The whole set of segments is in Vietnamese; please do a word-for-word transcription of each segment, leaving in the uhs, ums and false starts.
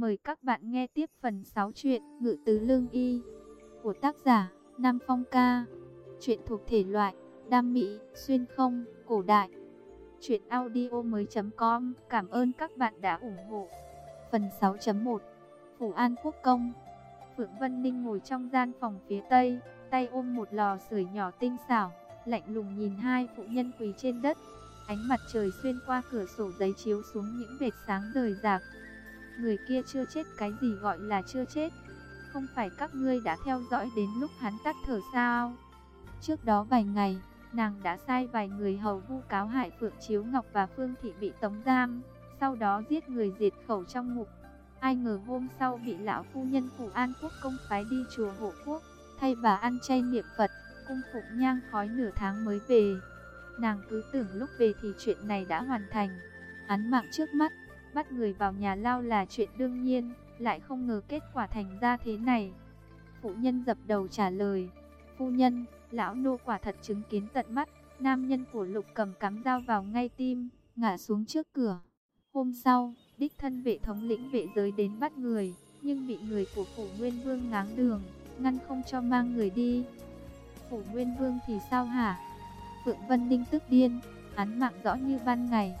Mời các bạn nghe tiếp phần sáu truyện Ngự Tứ Lương Y của tác giả Nam Phong Ca. Truyện thuộc thể loại đam mỹ, xuyên không, cổ đại. Truyện audio mới.com. Cảm ơn các bạn đã ủng hộ. Phần sáu chấm một. Phủ An Quốc Công. Phượng Vân Ninh ngồi trong gian phòng phía tây, tay ôm một lò sưởi nhỏ tinh xảo, lạnh lùng nhìn hai phụ nhân quỳ trên đất. Ánh mặt trời xuyên qua cửa sổ giấy chiếu xuống những vệt sáng rời rạc. Người kia chưa chết, cái gì gọi là chưa chết? Không phải các ngươi đã theo dõi đến lúc hắn tắt thở sao? Trước đó vài ngày, nàng đã sai vài người hầu vu cáo hại Phượng Chiếu Ngọc và Phương Thị bị tống giam, sau đó giết người diệt khẩu trong ngục. Ai ngờ hôm sau bị lão phu nhân Phủ An Quốc Công phái đi chùa Hộ Quốc, thay bà ăn chay niệm Phật, cung phụng nhang khói nửa tháng mới về. Nàng cứ tưởng lúc về thì chuyện này đã hoàn thành, án mạng trước mắt, bắt người vào nhà lao là chuyện đương nhiên, lại không ngờ kết quả thành ra thế này. Phụ nhân dập đầu trả lời, phu nhân, lão nô quả thật chứng kiến tận mắt, nam nhân của Lục Cầm cắm dao vào ngay tim, ngã xuống trước cửa. Hôm sau, đích thân vệ thống lĩnh vệ giới đến bắt người, nhưng bị người của Phủ Nguyên Vương ngáng đường, ngăn không cho mang người đi. Phủ Nguyên Vương thì sao hả? Phượng Vân Ninh tức điên, án mạng rõ như ban ngày.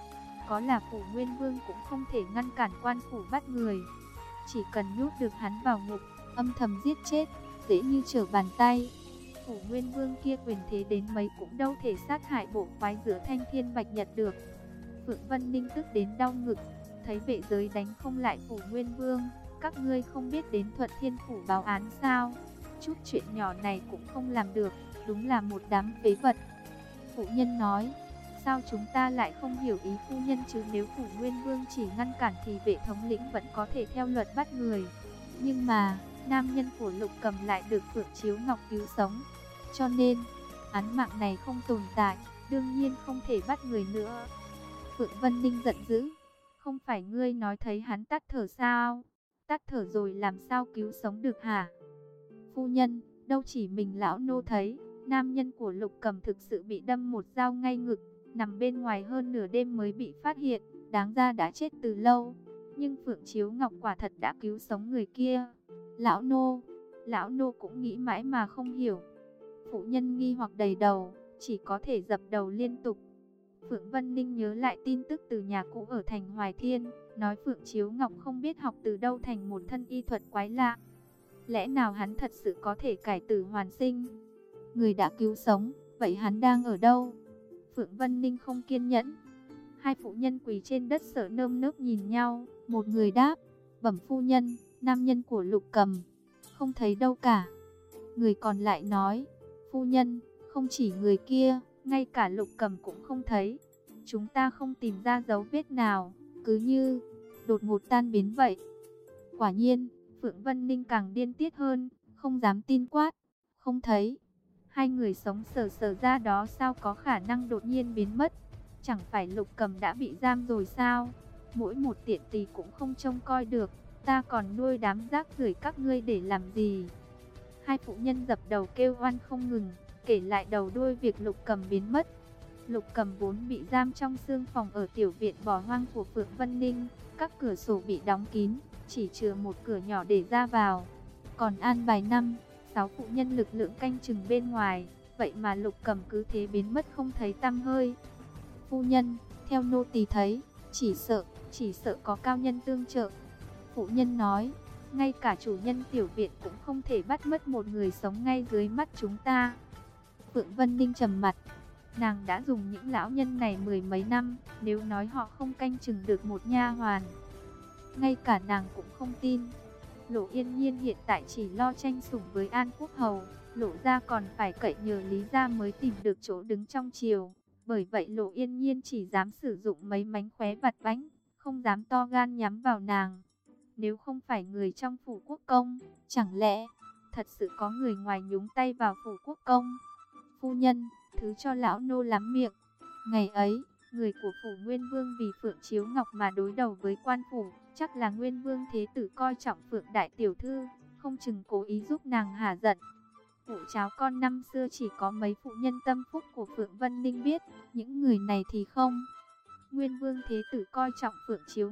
Có là Phủ Nguyên Vương cũng không thể ngăn cản quan phủ bắt người. Chỉ cần nhốt được hắn vào ngục, âm thầm giết chết, dễ như trở bàn tay. Phủ Nguyên Vương kia quyền thế đến mấy cũng đâu thể sát hại bộ khoái giữa Thanh Thiên Bạch Nhật được. Phượng Vân Ninh tức đến đau ngực, thấy vệ giới đánh không lại Phủ Nguyên Vương, các ngươi không biết đến Thuận Thiên Phủ báo án sao? Chút chuyện nhỏ này cũng không làm được, đúng là một đám phế vật. Phụ nhân nói, sao chúng ta lại không hiểu ý phu nhân chứ? Nếu Phủ Nguyên Vương chỉ ngăn cản thì vệ thống lĩnh vẫn có thể theo luật bắt người. Nhưng mà, nam nhân của Lục Cầm lại được Phượng Chiếu Ngọc cứu sống. Cho nên, án mạng này không tồn tại, đương nhiên không thể bắt người nữa. Phượng Vân Ninh giận dữ, không phải ngươi nói thấy hắn tắt thở sao? Tắt thở rồi làm sao cứu sống được hả? Phu nhân, đâu chỉ mình lão nô thấy, nam nhân của Lục Cầm thực sự bị đâm một dao ngay ngực, nằm bên ngoài hơn nửa đêm mới bị phát hiện, đáng ra đã chết từ lâu. Nhưng Phượng Chiếu Ngọc quả thật đã cứu sống người kia. Lão nô, lão nô cũng nghĩ mãi mà không hiểu. Phụ nhân nghi hoặc đầy đầu, chỉ có thể dập đầu liên tục. Phượng Vân Ninh nhớ lại tin tức từ nhà cũ ở thành Hoài Thiên, nói Phượng Chiếu Ngọc không biết học từ đâu thành một thân y thuật quái lạ. Lẽ nào hắn thật sự có thể cải tử hoàn sinh? Người đã cứu sống, vậy hắn đang ở đâu? Phượng Vân Ninh không kiên nhẫn. Hai phụ nhân quỳ trên đất sợ nơm nớp nhìn nhau. Một người đáp, bẩm phu nhân, nam nhân của Lục Cầm không thấy đâu cả. Người còn lại nói, phu nhân, không chỉ người kia, ngay cả Lục Cầm cũng không thấy. Chúng ta không tìm ra dấu vết nào, cứ như đột ngột tan biến vậy. Quả nhiên, Phượng Vân Ninh càng điên tiết hơn, không dám tin quát, không thấy. Hai người sống sờ sờ ra đó sao có khả năng đột nhiên biến mất? Chẳng phải Lục Cầm đã bị giam rồi sao? Mỗi một tiện tỳ cũng không trông coi được, ta còn nuôi đám rác rưởi các ngươi để làm gì? Hai phụ nhân dập đầu kêu oan không ngừng, kể lại đầu đuôi việc Lục Cầm biến mất. Lục Cầm vốn bị giam trong xương phòng ở tiểu viện bỏ hoang của Phượng Vân Ninh, các cửa sổ bị đóng kín, chỉ chừa một cửa nhỏ để ra vào. Còn an bài năm, sáu phụ nhân lực lượng canh chừng bên ngoài, vậy mà Lục Cầm cứ thế biến mất không thấy tăm hơi. Phu nhân, theo nô tỳ thấy, chỉ sợ, chỉ sợ có cao nhân tương trợ. Phụ nhân nói, ngay cả chủ nhân tiểu viện cũng không thể bắt mất một người sống ngay dưới mắt chúng ta. Phượng Vân Ninh trầm mặt, nàng đã dùng những lão nhân này mười mấy năm, nếu nói họ không canh chừng được một nha hoàn, ngay cả nàng cũng không tin. Lộ Yên Nhiên hiện tại chỉ lo tranh sủng với An Quốc Hầu, Lộ gia còn phải cậy nhờ Lý gia mới tìm được chỗ đứng trong triều. Bởi vậy Lộ Yên Nhiên chỉ dám sử dụng mấy mánh khóe vặt vãnh, không dám to gan nhắm vào nàng. Nếu không phải người trong Phủ Quốc Công, chẳng lẽ thật sự có người ngoài nhúng tay vào Phủ Quốc Công? Phu nhân, thứ cho lão nô lắm miệng. Ngày ấy, người của Phủ Nguyên Vương vì Phượng Chiếu Ngọc mà đối đầu với quan phủ, chắc là Nguyên Vương Thế Tử coi trọng Phượng Đại Tiểu Thư, không chừng cố ý giúp nàng hả giận. Vụ cháu con năm xưa chỉ có mấy phụ nhân tâm phúc của Phượng Vân Ninh biết, những người này thì không. Nguyên Vương Thế Tử coi trọng Phượng Chiếu Ngọc,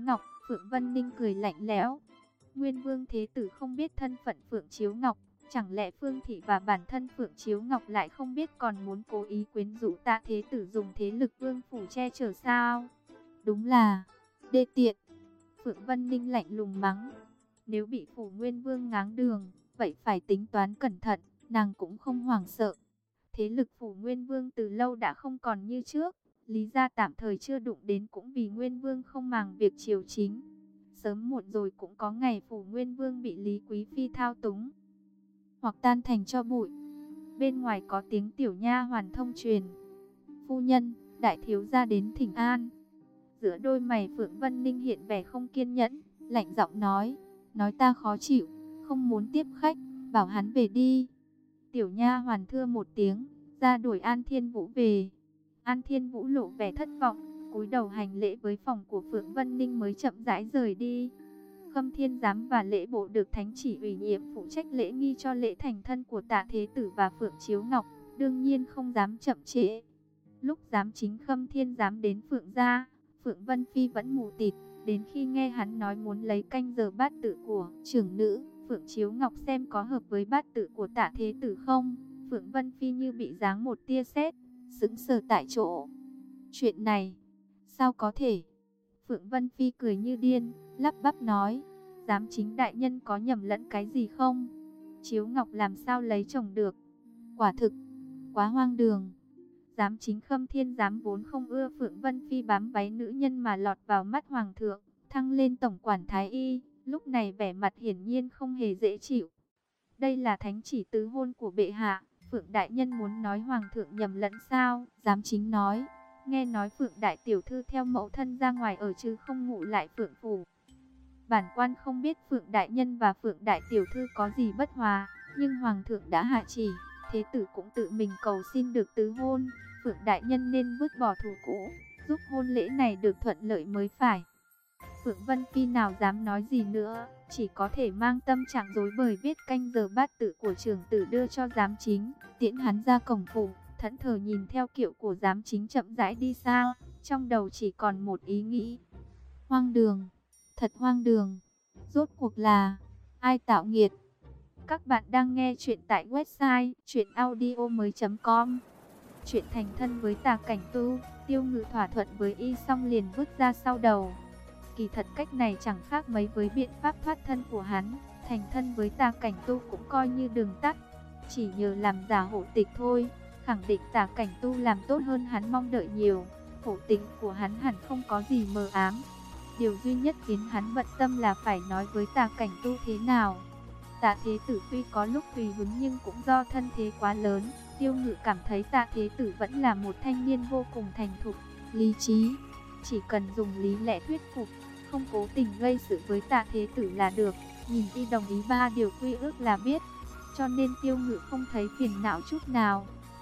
Phượng Vân Ninh cười lạnh lẽo. Nguyên Vương Thế Tử không biết thân phận Phượng Chiếu Ngọc, chẳng lẽ Phương Thị và bản thân Phượng Chiếu Ngọc lại không biết còn muốn cố ý quyến rũ Tạ Thế Tử dùng thế lực vương phủ che chở sao? Đúng là đê tiện. Phượng Vân Ninh lạnh lùng mắng. Nếu bị phủ Nguyên Vương ngáng đường, vậy phải tính toán cẩn thận, nàng cũng không hoảng sợ. Thế lực phủ Nguyên Vương từ lâu đã không còn như trước, Lý gia tạm thời chưa đụng đến cũng vì Nguyên Vương không màng việc triều chính. Sớm muộn rồi cũng có ngày phủ Nguyên Vương bị Lý Quý Phi thao túng, hoặc tan thành cho bụi. Bên ngoài có tiếng tiểu nha hoàn thông truyền. Phu nhân, đại thiếu gia đến thỉnh an. Giữa đôi mày Phượng Vân Ninh hiện vẻ không kiên nhẫn, lạnh giọng nói, nói ta khó chịu, không muốn tiếp khách, bảo hắn về đi. Tiểu nha hoàn thưa một tiếng, ra đuổi An Thiên Vũ về. An Thiên Vũ lộ vẻ thất vọng, cúi đầu hành lễ với phòng của Phượng Vân Ninh mới chậm rãi rời đi. Khâm Thiên Giám và lễ bộ được thánh chỉ ủy nhiệm phụ trách lễ nghi cho lễ thành thân của Tạ Thế Tử và Phượng Chiếu Ngọc, đương nhiên không dám chậm trễ. Lúc giám chính Khâm Thiên Giám đến Phượng gia, Phượng Vân Phi vẫn mù tịt, đến khi nghe hắn nói muốn lấy canh giờ bát tự của trưởng nữ, Phượng Chiếu Ngọc xem có hợp với bát tự của Tạ Thế Tử không, Phượng Vân Phi như bị giáng một tia sét, sững sờ tại chỗ. Chuyện này, sao có thể? Phượng Vân Phi cười như điên, lắp bắp nói, giám chính đại nhân có nhầm lẫn cái gì không? Chiếu Ngọc làm sao lấy chồng được? Quả thực, quá hoang đường. Giám chính Khâm Thiên Giám vốn không ưa Phượng Vân Phi bám váy nữ nhân mà lọt vào mắt hoàng thượng, thăng lên tổng quản thái y, lúc này vẻ mặt hiển nhiên không hề dễ chịu. Đây là thánh chỉ tứ hôn của bệ hạ, Phượng đại nhân muốn nói hoàng thượng nhầm lẫn sao? Giám chính nói, nghe nói Phượng đại tiểu thư theo mẫu thân ra ngoài ở chứ không ngủ lại Phượng phủ. Bản quan không biết Phượng đại nhân và Phượng đại tiểu thư có gì bất hòa, nhưng hoàng thượng đã hạ chỉ, thế tử cũng tự mình cầu xin được tứ hôn, Phượng đại nhân nên vứt bỏ thù cũ, giúp hôn lễ này được thuận lợi mới phải. Phượng Vân Phi nào dám nói gì nữa, chỉ có thể mang tâm trạng rối bời viết canh giờ bát tự của trưởng tử đưa cho giám chính, tiễn hắn ra cổng phủ, thẫn thờ nhìn theo kiệu của giám chính chậm rãi đi xa, trong đầu chỉ còn một ý nghĩ. Hoang đường, thật hoang đường, rốt cuộc là ai tạo nghiệt? Các bạn đang nghe chuyện tại website truyện audio mới chấm com. Chuyện thành thân với Tà Cảnh Tu, Tiêu Ngự thỏa thuận với y xong liền vứt ra sau đầu. Kỳ thật cách này chẳng khác mấy với biện pháp thoát thân của hắn, thành thân với Tà Cảnh Tu cũng coi như đường tắt, chỉ nhờ làm giả hộ tịch thôi, khẳng định Tà Cảnh Tu làm tốt hơn hắn mong đợi nhiều, hộ tịch của hắn hẳn không có gì mờ ám. Điều duy nhất khiến hắn bận tâm là phải nói với Tà Cảnh Tu thế nào. Tạ Thế Tử tuy có lúc tùy hứng nhưng cũng do thân thế quá lớn, Tiêu Ngự cảm thấy Tạ Thế Tử vẫn là một thanh niên vô cùng thành thục, lý trí, chỉ cần dùng lý lẽ thuyết phục, không cố tình gây sự với Tạ Thế Tử là được. Nhìn y đồng ý ba điều quy ước là biết, cho nên Tiêu Ngự không thấy phiền não chút nào.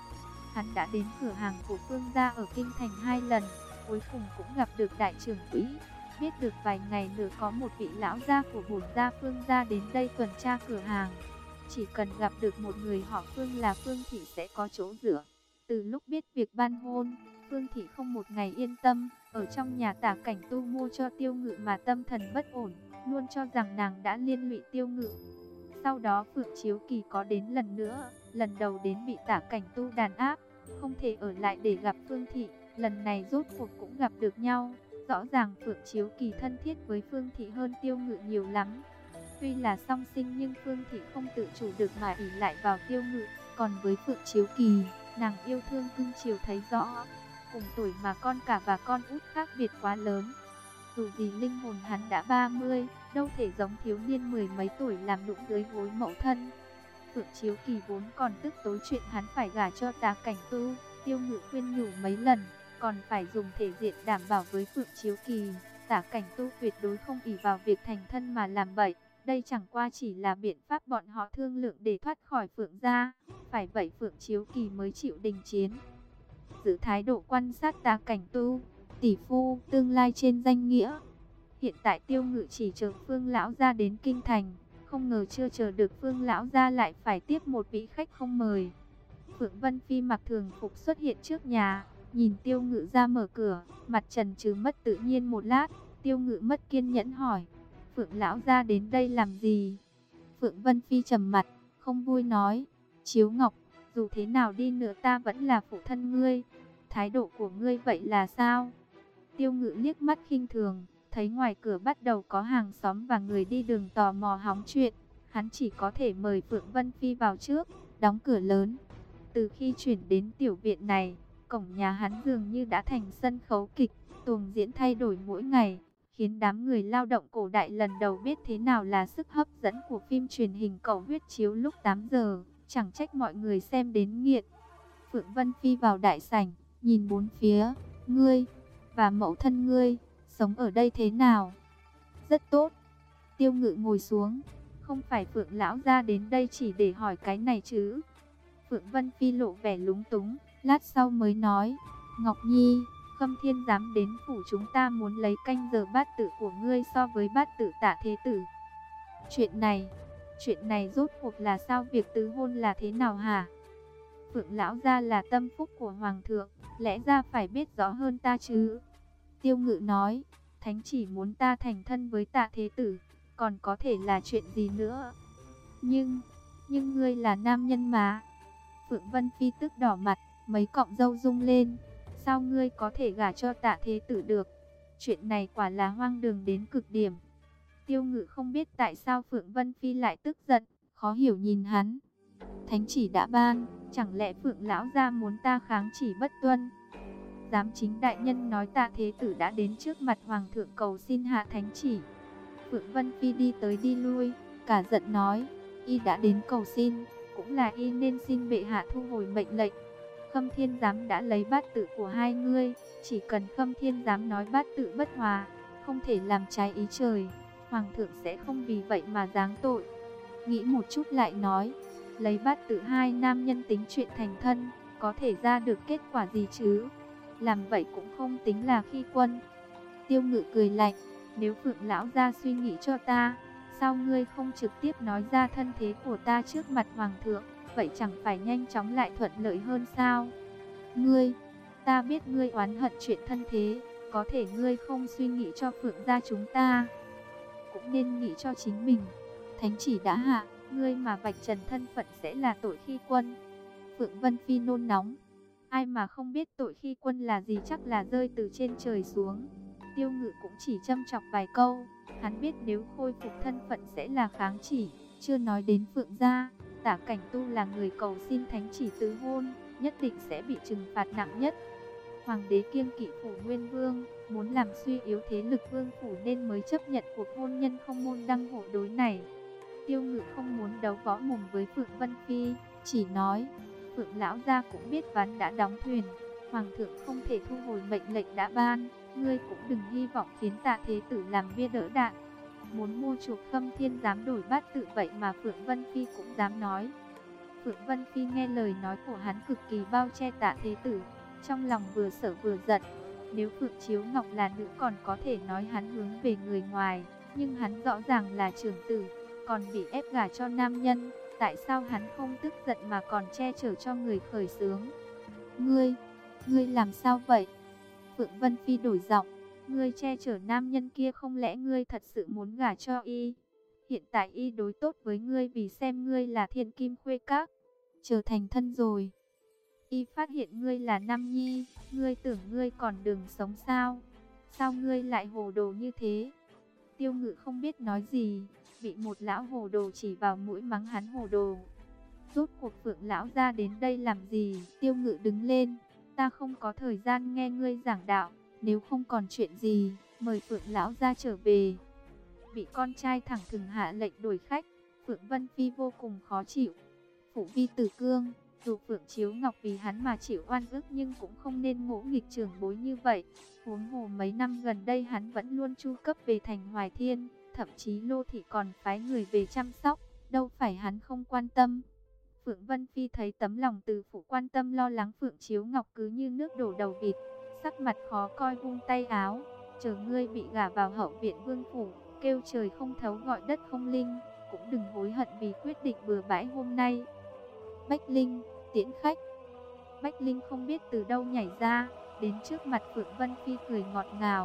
Hắn đã đến cửa hàng của Phương gia ở Kinh Thành hai lần, cuối cùng cũng gặp được đại trưởng quỹ. Biết được vài ngày nữa có một vị lão gia của bổn gia Phương gia đến đây tuần tra cửa hàng. Chỉ cần gặp được một người họ Phương là Phương Thị sẽ có chỗ dựa. Từ lúc biết việc ban hôn, Phương Thị không một ngày yên tâm, ở trong nhà Tả Cảnh Tu mua cho Tiêu Ngự mà tâm thần bất ổn, luôn cho rằng nàng đã liên lụy Tiêu Ngự. Sau đó Phượng Chiếu Kỳ có đến lần nữa, lần đầu đến bị Tả Cảnh Tu đàn áp, không thể ở lại để gặp Phương Thị, lần này rốt cuộc cũng gặp được nhau. Rõ ràng Phượng Chiếu Kỳ thân thiết với Phương Thị hơn Tiêu Ngự nhiều lắm. Tuy là song sinh nhưng Phương Thị không tự chủ được mà ỷ lại vào Tiêu Ngự. Còn với Phượng Chiếu Kỳ, nàng yêu thương cưng chiều thấy rõ. Cùng tuổi mà con cả và con út khác biệt quá lớn. Dù gì linh hồn hắn đã ba mươi, đâu thể giống thiếu niên mười mấy tuổi làm nụng dưới gối mẫu thân. Phượng Chiếu Kỳ vốn còn tức tối chuyện hắn phải gả cho Tà Cảnh Tu. Tiêu Ngự khuyên nhủ mấy lần, còn phải dùng thể diện đảm bảo với Phượng Chiếu Kỳ. Tả Cảnh Tu tuyệt đối không ỷ vào việc thành thân mà làm bậy. Đây chẳng qua chỉ là biện pháp bọn họ thương lượng để thoát khỏi Phượng gia. Phải vậy Phượng Chiếu Kỳ mới chịu đình chiến. Giữ thái độ quan sát Tả Cảnh Tu, tỷ phu tương lai trên danh nghĩa. Hiện tại Tiêu Ngự chỉ chờ Phương lão gia đến Kinh Thành, không ngờ chưa chờ được Phương lão gia lại phải tiếp một vị khách không mời. Phượng Vân Phi mặc thường phục xuất hiện trước nhà, nhìn Tiêu Ngự ra mở cửa, mặt trần trừ mất tự nhiên một lát, Tiêu Ngự mất kiên nhẫn hỏi, Phượng lão gia đến đây làm gì? Phượng Vân Phi trầm mặt, không vui nói, Chiếu Ngọc, dù thế nào đi nữa ta vẫn là phụ thân ngươi. Thái độ của ngươi vậy là sao? Tiêu Ngự liếc mắt khinh thường, thấy ngoài cửa bắt đầu có hàng xóm và người đi đường tò mò hóng chuyện. Hắn chỉ có thể mời Phượng Vân Phi vào trước, đóng cửa lớn. Từ khi chuyển đến tiểu viện này, cổng nhà hắn dường như đã thành sân khấu kịch, tuồng diễn thay đổi mỗi ngày, khiến đám người lao động cổ đại lần đầu biết thế nào là sức hấp dẫn của phim truyền hình cầu huyết chiếu lúc tám giờ, chẳng trách mọi người xem đến nghiện. Phượng Vân Phi vào đại sảnh, nhìn bốn phía, ngươi và mẫu thân ngươi, sống ở đây thế nào? Rất tốt. Tiêu Ngự ngồi xuống, không phải Phượng lão gia đến đây chỉ để hỏi cái này chứ? Phượng Vân Phi lộ vẻ lúng túng, lát sau mới nói, Ngọc Nhi, Khâm Thiên dám đến phủ chúng ta muốn lấy canh giờ bát tự của ngươi so với bát tự Tạ Thế Tử. Chuyện này, chuyện này rốt cuộc là sao, việc tứ hôn là thế nào hả? Phượng lão gia là tâm phúc của Hoàng thượng, lẽ ra phải biết rõ hơn ta chứ. Tiêu Ngự nói, Thánh chỉ muốn ta thành thân với Tạ Thế Tử, còn có thể là chuyện gì nữa? Nhưng, nhưng ngươi là nam nhân mà. Phượng Vân Phi tức đỏ mặt, mấy cọng râu rung lên. Sao ngươi có thể gả cho Tạ Thế Tử được? Chuyện này quả là hoang đường đến cực điểm. Tiêu Ngự không biết tại sao Phượng Vân Phi lại tức giận, khó hiểu nhìn hắn. Thánh chỉ đã ban, chẳng lẽ Phượng lão gia muốn ta kháng chỉ bất tuân? Giám chính đại nhân nói Tạ Thế Tử đã đến trước mặt Hoàng thượng cầu xin hạ thánh chỉ. Phượng Vân Phi đi tới đi lui, cả giận nói, y đã đến cầu xin, cũng là y nên xin bệ hạ thu hồi mệnh lệnh. Khâm Thiên giám đã lấy bát tự của hai ngươi, chỉ cần Khâm Thiên giám nói bát tự bất hòa, không thể làm trái ý trời, Hoàng thượng sẽ không vì vậy mà giáng tội. Nghĩ một chút lại nói, lấy bát tự hai nam nhân tính chuyện thành thân, có thể ra được kết quả gì chứ? Làm vậy cũng không tính là khi quân. Tiêu Ngự cười lạnh, nếu Phượng lão gia suy nghĩ cho ta, sao ngươi không trực tiếp nói ra thân thế của ta trước mặt Hoàng thượng? Vậy chẳng phải nhanh chóng lại thuận lợi hơn sao? Ngươi, ta biết ngươi oán hận chuyện thân thế, có thể ngươi không suy nghĩ cho Phượng gia chúng ta, cũng nên nghĩ cho chính mình. Thánh chỉ đã hạ, ngươi mà vạch trần thân phận sẽ là tội khi quân. Phượng Vân Phi nôn nóng, ai mà không biết tội khi quân là gì, chắc là rơi từ trên trời xuống. Tiêu Ngự cũng chỉ châm chọc vài câu, hắn biết nếu khôi phục thân phận sẽ là kháng chỉ, chưa nói đến Phượng gia. Tả Cảnh Tu là người cầu xin thánh chỉ tứ hôn, nhất định sẽ bị trừng phạt nặng nhất. Hoàng đế kiêng kỵ phủ Nguyên Vương, muốn làm suy yếu thế lực vương phủ nên mới chấp nhận cuộc hôn nhân không môn đăng hộ đối này. Tiêu Ngự không muốn đấu võ mồm với Phượng Vân Phi, chỉ nói, Phượng lão gia cũng biết ván đã đóng thuyền, Hoàng thượng không thể thu hồi mệnh lệnh đã ban, ngươi cũng đừng hy vọng khiến Tạ Thế Tử làm bia đỡ đạn. Muốn mua chuộc Khâm Thiên dám đổi bát tự, vậy mà Phượng Vân Phi cũng dám nói. Phượng Vân Phi nghe lời nói của hắn cực kỳ bao che Tạ Thế Tử, trong lòng vừa sợ vừa giận. Nếu Phượng Chiếu Ngọc là nữ còn có thể nói hắn hướng về người ngoài, nhưng hắn rõ ràng là trưởng tử, còn bị ép gả cho nam nhân, tại sao hắn không tức giận mà còn che chở cho người khởi xướng? Ngươi, ngươi làm sao vậy? Phượng Vân Phi đổi giọng, ngươi che chở nam nhân kia không lẽ ngươi thật sự muốn gả cho y? Hiện tại y đối tốt với ngươi vì xem ngươi là thiên kim khuê các, trở thành thân rồi. Y phát hiện ngươi là nam nhi, ngươi tưởng ngươi còn đường sống sao? Sao ngươi lại hồ đồ như thế? Tiêu Ngự không biết nói gì, bị một lão hồ đồ chỉ vào mũi mắng hắn hồ đồ. Rốt cuộc Phượng lão ra đến đây làm gì? Tiêu Ngự đứng lên, ta không có thời gian nghe ngươi giảng đạo, nếu không còn chuyện gì, mời Phượng lão ra trở về. Bị con trai thẳng thừng hạ lệnh đuổi khách, Phượng Vân Phi vô cùng khó chịu. Phủ Vi Tử Cương, dù Phượng Chiếu Ngọc vì hắn mà chịu oan ức nhưng cũng không nên ngỗ nghịch trưởng bối như vậy. Huống hồ mấy năm gần đây hắn vẫn luôn chu cấp về thành Hoài Thiên, thậm chí Lô Thị còn phái người về chăm sóc, đâu phải hắn không quan tâm. Phượng Vân Phi thấy tấm lòng từ phụ quan tâm lo lắng Phượng Chiếu Ngọc cứ như nước đổ đầu vịt, sắc mặt khó coi vung tay áo, chờ ngươi bị gả vào hậu viện vương phủ, kêu trời không thấu gọi đất không linh, cũng đừng hối hận vì quyết định bừa bãi hôm nay. Bách Linh, tiễn khách. Bách Linh không biết từ đâu nhảy ra, đến trước mặt Phượng Vân Phi cười ngọt ngào.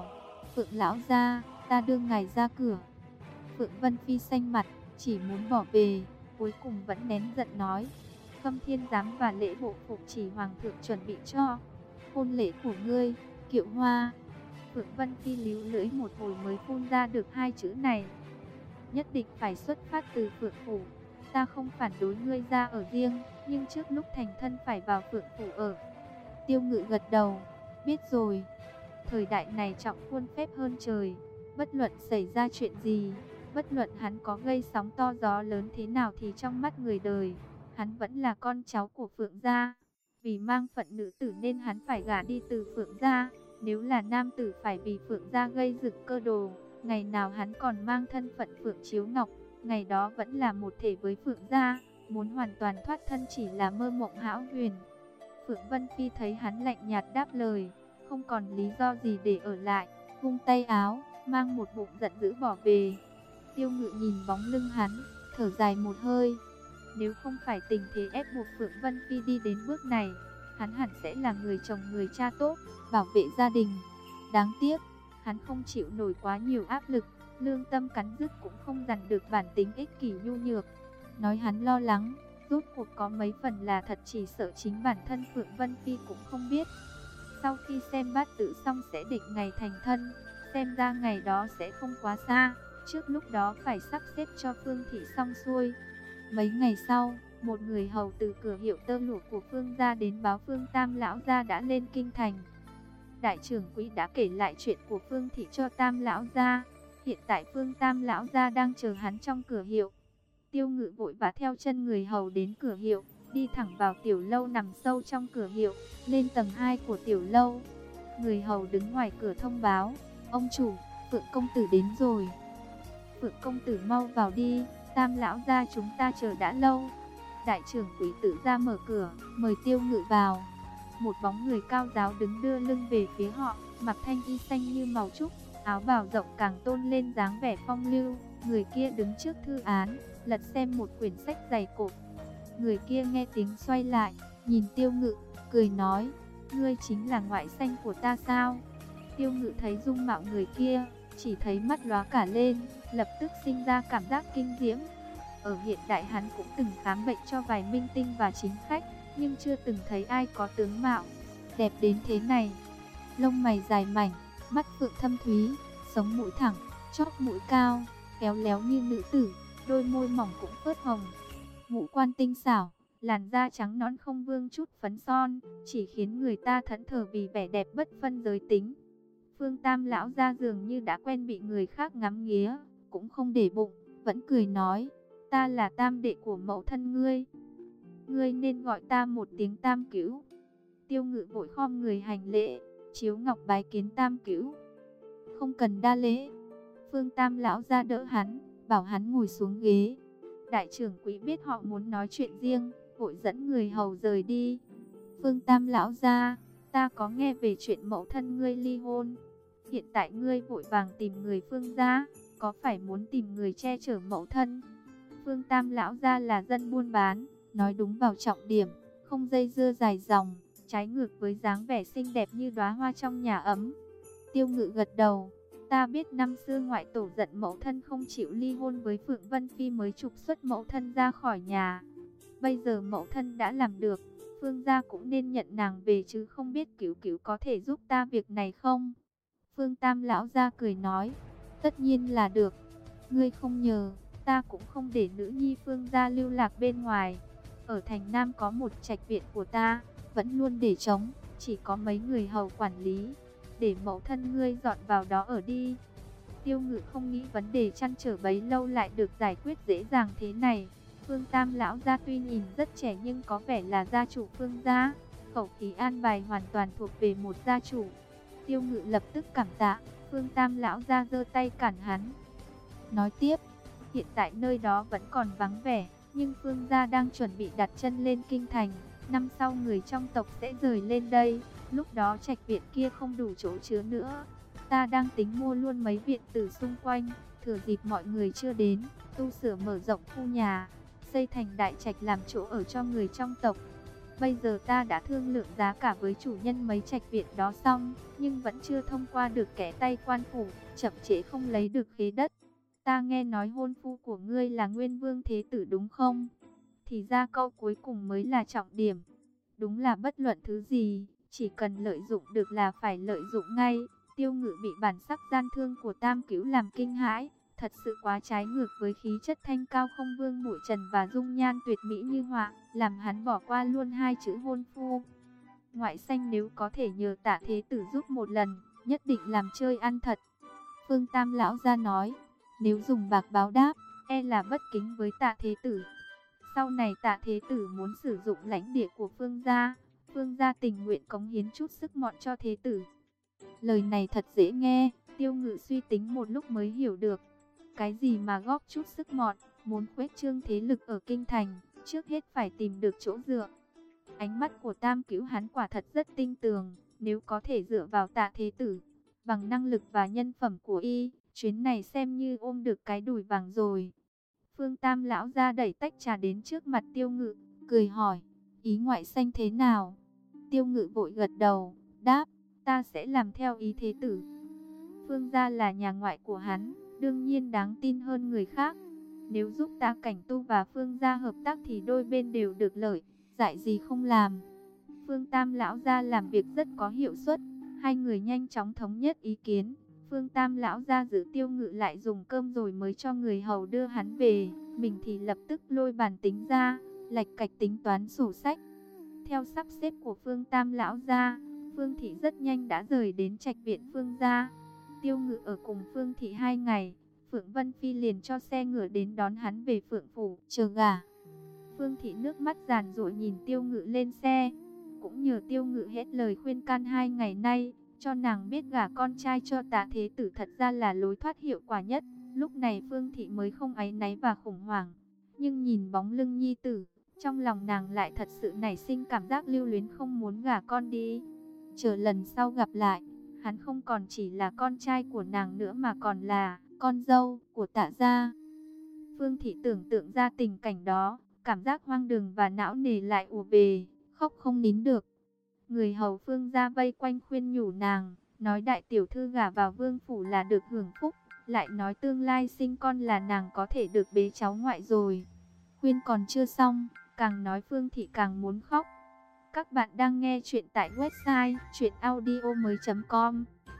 Phượng lão gia, ta đưa ngài ra cửa. Phượng Vân Phi xanh mặt, chỉ muốn bỏ về, cuối cùng vẫn nén giận nói: Khâm Thiên Giám và lễ bộ phục chỉ hoàng thượng chuẩn bị cho hôn lễ của ngươi, Kiệu Hoa. Phượng Vân Phi líu lưỡi một hồi mới phun ra được hai chữ này. Nhất định phải xuất phát từ Phượng phủ. Ta không phản đối ngươi ra ở riêng, nhưng trước lúc thành thân phải vào Phượng phủ ở. Tiêu Ngự gật đầu, biết rồi. Thời đại này trọng khuôn phép hơn trời, bất luận xảy ra chuyện gì, bất luận hắn có gây sóng to gió lớn thế nào thì trong mắt người đời, hắn vẫn là con cháu của Phượng gia. Vì mang phận nữ tử nên hắn phải gả đi từ Phượng gia. Nếu là nam tử phải vì Phượng gia gây dựng cơ đồ, ngày nào hắn còn mang thân phận Phượng Chiếu Ngọc, ngày đó vẫn là một thể với Phượng gia. Muốn hoàn toàn thoát thân chỉ là mơ mộng hão huyền. Phượng Vân Phi thấy hắn lạnh nhạt đáp lời, không còn lý do gì để ở lại, vung tay áo, mang một bụng giận dữ bỏ về. Tiêu Ngự nhìn bóng lưng hắn, thở dài một hơi. Nếu không phải tình thế ép buộc Phượng Vân Phi đi đến bước này, hắn hẳn sẽ là người chồng người cha tốt, bảo vệ gia đình. Đáng tiếc, hắn không chịu nổi quá nhiều áp lực, lương tâm cắn rứt cũng không dằn được bản tính ích kỷ nhu nhược. Nói hắn lo lắng, rốt cuộc có mấy phần là thật, chỉ sợ chính bản thân Phượng Vân Phi cũng không biết. Sau khi xem bát tự xong sẽ định ngày thành thân, xem ra ngày đó sẽ không quá xa, trước lúc đó phải sắp xếp cho Phương thị xong xuôi. Mấy ngày sau, một người hầu từ cửa hiệu tơ lụa của Phương gia đến báo Phương Tam lão gia đã lên kinh thành. Đại trưởng quỹ đã kể lại chuyện của Phương thị cho Tam lão gia. Hiện tại Phương Tam lão gia đang chờ hắn trong cửa hiệu. Tiêu Ngự vội vã theo chân người hầu đến cửa hiệu, đi thẳng vào tiểu lâu nằm sâu trong cửa hiệu, lên tầng hai của tiểu lâu. Người hầu đứng ngoài cửa thông báo: ông chủ, Phượng công tử đến rồi. Phượng công tử mau vào đi, Tam lão gia chúng ta chờ đã lâu. Đại trưởng quỹ tự ra mở cửa, mời Tiêu Ngự vào. Một bóng người cao giáo đứng đưa lưng về phía họ, mặc thanh y xanh như màu trúc, áo bào rộng càng tôn lên dáng vẻ phong lưu. Người kia đứng trước thư án, lật xem một quyển sách dày cộp. Người kia nghe tiếng xoay lại, nhìn Tiêu Ngự, cười nói: ngươi chính là ngoại xanh của ta sao? Tiêu Ngự thấy dung mạo người kia, chỉ thấy mắt lóa cả lên, lập tức sinh ra cảm giác kinh diễm. Ở hiện đại hắn cũng từng khám bệnh cho vài minh tinh và chính khách, nhưng chưa từng thấy ai có tướng mạo đẹp đến thế này. Lông mày dài mảnh, mắt phượng thâm thúy, sống mũi thẳng, chóp mũi cao, khéo léo như nữ tử, đôi môi mỏng cũng phớt hồng. Ngũ quan tinh xảo, làn da trắng nõn không vương chút phấn son, chỉ khiến người ta thẫn thờ vì vẻ đẹp bất phân giới tính. Phương Tam lão gia dường như đã quen bị người khác ngắm nghía, cũng không để bụng, vẫn cười nói: ta là tam đệ của mẫu thân ngươi, ngươi nên gọi ta một tiếng Tam Cữu. Tiêu Ngự vội khom người hành lễ, chiếu ngọc bái kiến Tam Cữu. Không cần đa lễ. Phương Tam lão gia đỡ hắn, bảo hắn ngồi xuống ghế. Đại trưởng quỹ biết họ muốn nói chuyện riêng, vội dẫn người hầu rời đi. Phương Tam lão gia, ta có nghe về chuyện mẫu thân ngươi ly hôn. Hiện tại ngươi vội vàng tìm người Phương gia, có phải muốn tìm người che chở mẫu thân? Phương Tam lão gia là dân buôn bán, nói đúng vào trọng điểm, không dây dưa dài dòng, trái ngược với dáng vẻ xinh đẹp như đóa hoa trong nhà ấm. Tiêu Ngự gật đầu, ta biết năm xưa ngoại tổ giận mẫu thân không chịu ly hôn với Phượng Vân Phi mới trục xuất mẫu thân ra khỏi nhà. Bây giờ mẫu thân đã làm được, Phương gia cũng nên nhận nàng về chứ, không biết Cữu Cữu có thể giúp ta việc này không? Phương Tam lão gia cười nói, tất nhiên là được. Ngươi không nhờ, ta cũng không để nữ nhi Phương gia lưu lạc bên ngoài. Ở thành Nam có một trạch viện của ta, vẫn luôn để trống, chỉ có mấy người hầu quản lý. Để mẫu thân ngươi dọn vào đó ở đi. Tiêu Ngự không nghĩ vấn đề trăn trở bấy lâu lại được giải quyết dễ dàng thế này. Phương Tam lão gia tuy nhìn rất trẻ nhưng có vẻ là gia chủ Phương gia, khẩu khí an bài hoàn toàn thuộc về một gia chủ. Tiêu Ngự lập tức cảm tạ, Phương Tam lão gia giơ tay cản hắn. Nói tiếp, hiện tại nơi đó vẫn còn vắng vẻ, nhưng Phương gia đang chuẩn bị đặt chân lên kinh thành, năm sau người trong tộc sẽ rời lên đây, lúc đó trạch viện kia không đủ chỗ chứa nữa. Ta đang tính mua luôn mấy viện tử xung quanh, thừa dịp mọi người chưa đến, tu sửa mở rộng khu nhà, xây thành đại trạch làm chỗ ở cho người trong tộc. Bây giờ ta đã thương lượng giá cả với chủ nhân mấy trạch viện đó xong, nhưng vẫn chưa thông qua được kẻ tay quan phủ, chậm trễ không lấy được khế đất. Ta nghe nói hôn phu của ngươi là Nguyên Vương Thế Tử đúng không? Thì ra câu cuối cùng mới là trọng điểm. Đúng là bất luận thứ gì, chỉ cần lợi dụng được là phải lợi dụng ngay. Tiêu Ngự bị bản sắc gian thương của Tam Cữu làm kinh hãi, thật sự quá trái ngược với khí chất thanh cao không vương muội trần và dung nhan tuyệt mỹ như họa, làm hắn bỏ qua luôn hai chữ hôn phu. Ngoại xanh nếu có thể nhờ Tạ Thế Tử giúp một lần, nhất định làm chơi ăn thật. Phương Tam lão gia nói, nếu dùng bạc báo đáp, e là bất kính với Tạ Thế Tử. Sau này Tạ Thế Tử muốn sử dụng lãnh địa của Phương gia, Phương gia tình nguyện cống hiến chút sức mọn cho Thế Tử. Lời này thật dễ nghe, Tiêu Ngự suy tính một lúc mới hiểu được. Cái gì mà góp chút sức mọn, muốn khuếch trương thế lực ở kinh thành, trước hết phải tìm được chỗ dựa. Ánh mắt của Tam Cữu hắn quả thật rất tinh tường, nếu có thể dựa vào Tạ Thế Tử, bằng năng lực và nhân phẩm của y, chuyến này xem như ôm được cái đùi vàng rồi. Phương Tam lão ra đẩy tách trà đến trước mặt Tiêu Ngự, cười hỏi, ý ngoại xanh thế nào? Tiêu Ngự vội gật đầu, đáp, ta sẽ làm theo ý Thế Tử. Phương gia là nhà ngoại của hắn, đương nhiên đáng tin hơn người khác. Nếu giúp ta cảnh tu và Phương gia hợp tác thì đôi bên đều được lợi, dại gì không làm. Phương Tam lão gia làm việc rất có hiệu suất, hai người nhanh chóng thống nhất ý kiến. Phương Tam lão gia giữ Tiêu Ngự lại dùng cơm rồi mới cho người hầu đưa hắn về, mình thì lập tức lôi bàn tính ra, lạch cạch tính toán sổ sách. Theo sắp xếp của Phương Tam lão gia, Phương Thị rất nhanh đã rời đến trạch viện Phương gia. Tiêu Ngự ở cùng Phương Thị hai ngày, Phượng Vân Phi liền cho xe ngựa đến đón hắn về Phượng Phủ, chờ gả. Phương Thị nước mắt giàn giụa nhìn Tiêu Ngự lên xe, cũng nhờ Tiêu Ngự hết lời khuyên can hai ngày nay, cho nàng biết gả con trai cho Tạ Thế Tử thật ra là lối thoát hiệu quả nhất. Lúc này Phương Thị mới không áy náy và khủng hoảng, nhưng nhìn bóng lưng nhi tử, trong lòng nàng lại thật sự nảy sinh cảm giác lưu luyến không muốn gả con đi. Chờ lần sau gặp lại, hắn không còn chỉ là con trai của nàng nữa mà còn là con dâu của Tạ gia. Phương Thị tưởng tượng ra tình cảnh đó, cảm giác hoang đường và não nề lại ùa về, khóc không nín được. Người hầu Phương gia vây quanh khuyên nhủ nàng, nói đại tiểu thư gả vào vương phủ là được hưởng phúc, lại nói tương lai sinh con là nàng có thể được bế cháu ngoại rồi. Khuyên còn chưa xong, càng nói Phương Thị càng muốn khóc. Các bạn đang nghe chuyện tại website truyện audio mới chấm com.